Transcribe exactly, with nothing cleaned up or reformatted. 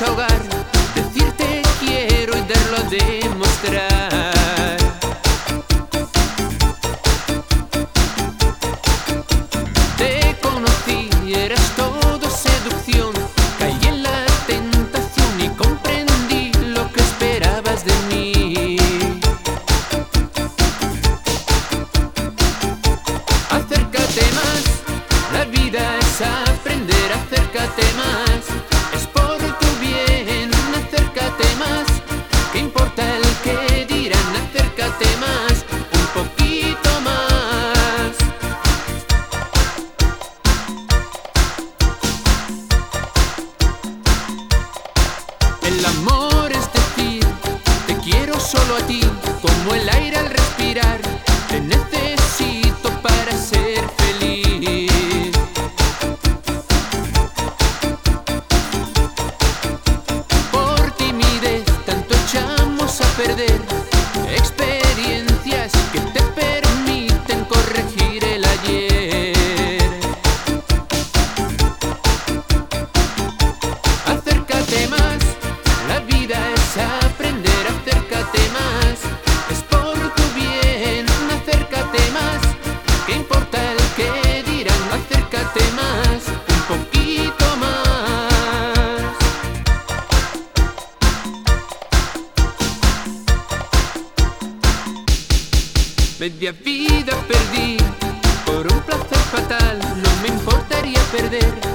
desahogar, decirte quiero y darlo a demostrar. Te conocí, eras todo seducción, caí en la tentación y comprendí lo que esperabas de mí. Acércate más, la vida es aprender, acércate más, es por tu bien, acércate más, ¿qué importa el que dirán? Acércate más, un poquito más. El amor es decir, te quiero solo a ti, como el aire al respirar, te necesito para ser feliz. Por timidez tanto echamos a perder experiencias que te permiten corregir el ayer. Acércate más, la vida es aprender, acércate más, es por tu bien, acércate más, ¿qué importa el que dirán? Acércate más, un poquito más. Media vida perdí por un placer fatal, no me importaría perder